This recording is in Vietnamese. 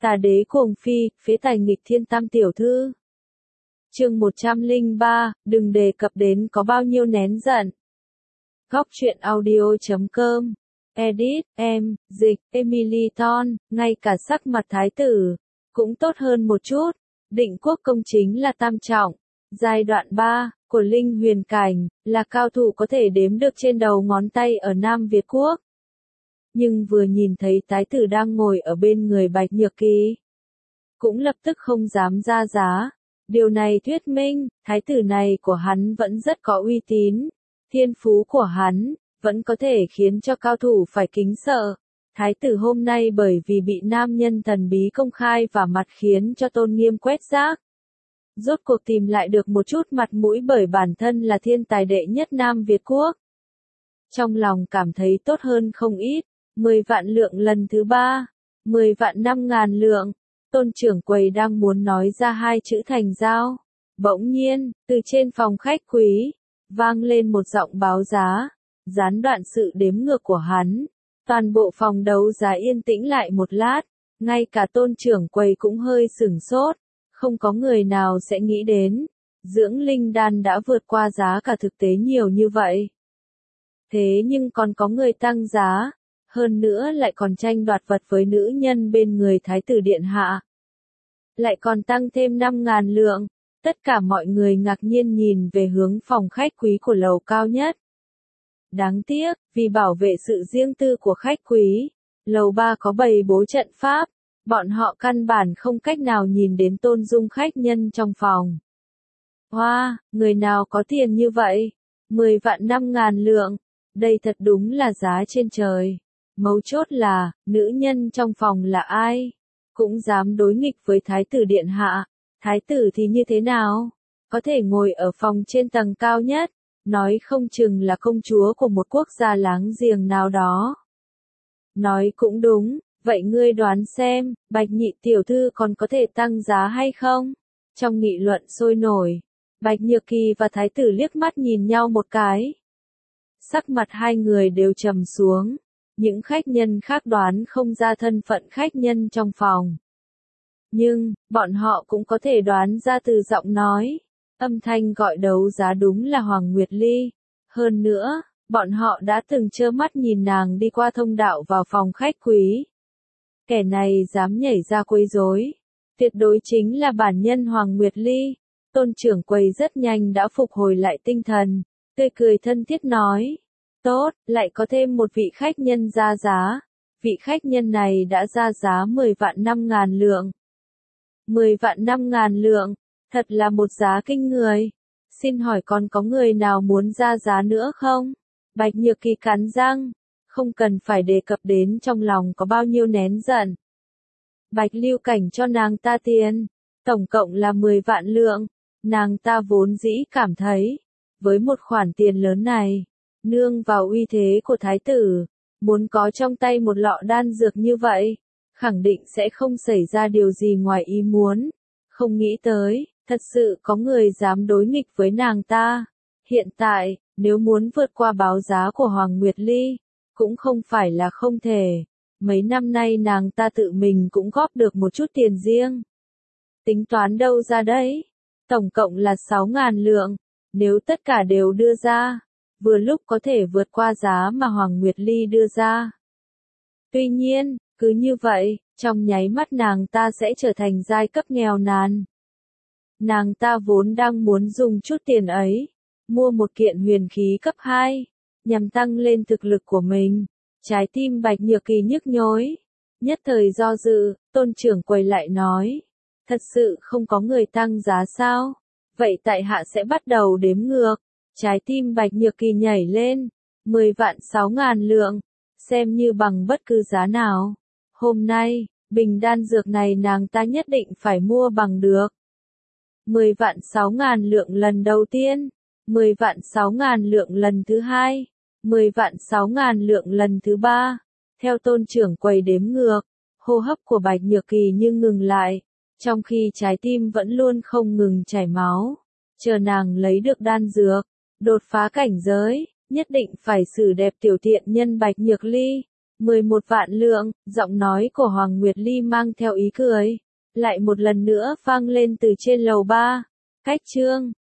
Tà đế cuồng phi, phế tài nghịch thiên tam tiểu thư. Chương 103, đừng đề cập đến có bao nhiêu nén giận. Góc truyện audio.com. Edit, dịch, Emily Thorne, ngay cả sắc mặt thái tử, cũng tốt hơn một chút. Định quốc công chính là tam trọng. Giai đoạn 3, của Linh Huyền Cảnh, là cao thủ có thể đếm được trên đầu ngón tay ở Nam Việt Quốc. Nhưng vừa nhìn thấy thái tử đang ngồi ở bên người Bạch Nhược Kỳ, cũng lập tức không dám ra giá. Điều này thuyết minh, thái tử này của hắn vẫn rất có uy tín, thiên phú của hắn vẫn có thể khiến cho cao thủ phải kính sợ. Thái tử hôm nay bởi vì bị nam nhân thần bí công khai và mặt khiến cho tôn nghiêm quét rác. Rốt cuộc tìm lại được một chút mặt mũi bởi bản thân là thiên tài đệ nhất Nam Việt Quốc. Trong lòng cảm thấy tốt hơn không ít. 10 vạn lượng lần thứ 3, 10 vạn 5.000 lượng. Tôn trưởng quầy đang muốn nói ra hai chữ thành giao. Bỗng nhiên, từ trên phòng khách quý, vang lên một giọng báo giá, gián đoạn sự đếm ngược của hắn. Toàn bộ phòng đấu giá yên tĩnh lại một lát, ngay cả tôn trưởng quầy cũng hơi sửng sốt, không có người nào sẽ nghĩ đến, dưỡng linh đan đã vượt qua giá cả thực tế nhiều như vậy. Thế nhưng còn có người tăng giá, hơn nữa lại còn tranh đoạt vật với nữ nhân bên người thái tử điện hạ. Lại còn tăng thêm 5.000 lượng, tất cả mọi người ngạc nhiên nhìn về hướng phòng khách quý của lầu cao nhất. Đáng tiếc, vì bảo vệ sự riêng tư của khách quý, lầu 3 có bày bố trận pháp, bọn họ căn bản không cách nào nhìn đến tôn dung khách nhân trong phòng. Hoa, người nào có tiền như vậy? 10 vạn 5.000 lượng, đây thật đúng là giá trên trời. Mấu chốt là, nữ nhân trong phòng là ai? Cũng dám đối nghịch với thái tử điện hạ. Thái tử thì như thế nào? Có thể ngồi ở phòng trên tầng cao nhất, nói không chừng là công chúa của một quốc gia láng giềng nào đó. Nói cũng đúng, vậy ngươi đoán xem, Bạch nhị tiểu thư còn có thể tăng giá hay không? Trong nghị luận sôi nổi, Bạch Nhược Kỳ và thái tử liếc mắt nhìn nhau một cái. Sắc mặt hai người đều trầm xuống. Những khách nhân khác đoán không ra thân phận khách nhân trong phòng. Nhưng, bọn họ cũng có thể đoán ra từ giọng nói. Âm thanh gọi đấu giá đúng là Hoàng Nguyệt Ly. Hơn nữa, bọn họ đã từng trơ mắt nhìn nàng đi qua thông đạo vào phòng khách quý. Kẻ này dám nhảy ra quấy rối, tuyệt đối chính là bản nhân Hoàng Nguyệt Ly. Tôn trưởng quầy rất nhanh đã phục hồi lại tinh thần, tươi cười thân thiết nói. Tốt, lại có thêm một vị khách nhân ra giá. Vị khách nhân này đã ra giá 10 vạn 5.000 lượng. 10 vạn 5.000 lượng, thật là một giá kinh người. Xin hỏi còn có người nào muốn ra giá nữa không? Bạch Nhược Kỳ cắn răng, không cần phải đề cập đến trong lòng có bao nhiêu nén giận. Bạch Lưu Cảnh cho nàng ta tiền, tổng cộng là 10 vạn lượng. Nàng ta vốn dĩ cảm thấy, với một khoản tiền lớn này, nương vào uy thế của thái tử, muốn có trong tay một lọ đan dược như vậy, khẳng định sẽ không xảy ra điều gì ngoài ý muốn. Không nghĩ tới, thật sự có người dám đối nghịch với nàng ta. Hiện tại, nếu muốn vượt qua báo giá của Hoàng Nguyệt Ly, cũng không phải là không thể. Mấy năm nay nàng ta tự mình cũng góp được một chút tiền riêng. Tính toán đâu ra đấy? Tổng cộng là 6.000 lượng, nếu tất cả đều đưa ra, vừa lúc có thể vượt qua giá mà Hoàng Nguyệt Ly đưa ra. Tuy nhiên, cứ như vậy, trong nháy mắt nàng ta sẽ trở thành giai cấp nghèo nàn. Nàng ta vốn đang muốn dùng chút tiền ấy, mua một kiện huyền khí cấp 2, nhằm tăng lên thực lực của mình. Trái tim Bạch Nhược Kỳ nhức nhối. Nhất thời do dự, tôn trưởng quầy lại nói. Thật sự không có người tăng giá sao? Vậy tại hạ sẽ bắt đầu đếm ngược. Trái tim Bạch Nhược Kỳ nhảy lên. 10 vạn 6.000 lượng. Xem như bằng bất cứ giá nào. Hôm nay, bình đan dược này nàng ta nhất định phải mua bằng được. 10 vạn 6.000 lượng lần đầu tiên. 10 vạn 6.000 lượng lần thứ hai. 10 vạn 6.000 lượng lần thứ ba. Theo tôn trưởng quầy đếm ngược, hô hấp của Bạch Nhược Kỳ như ngừng lại. Trong khi trái tim vẫn luôn không ngừng chảy máu. Chờ nàng lấy được đan dược, đột phá cảnh giới, nhất định phải xử đẹp tiểu thiện nhân Bạch Nhược Ly. 11 vạn lượng, giọng nói của Hoàng Nguyệt Ly mang theo ý cười. Lại một lần nữa vang lên từ trên lầu 3. Cách chương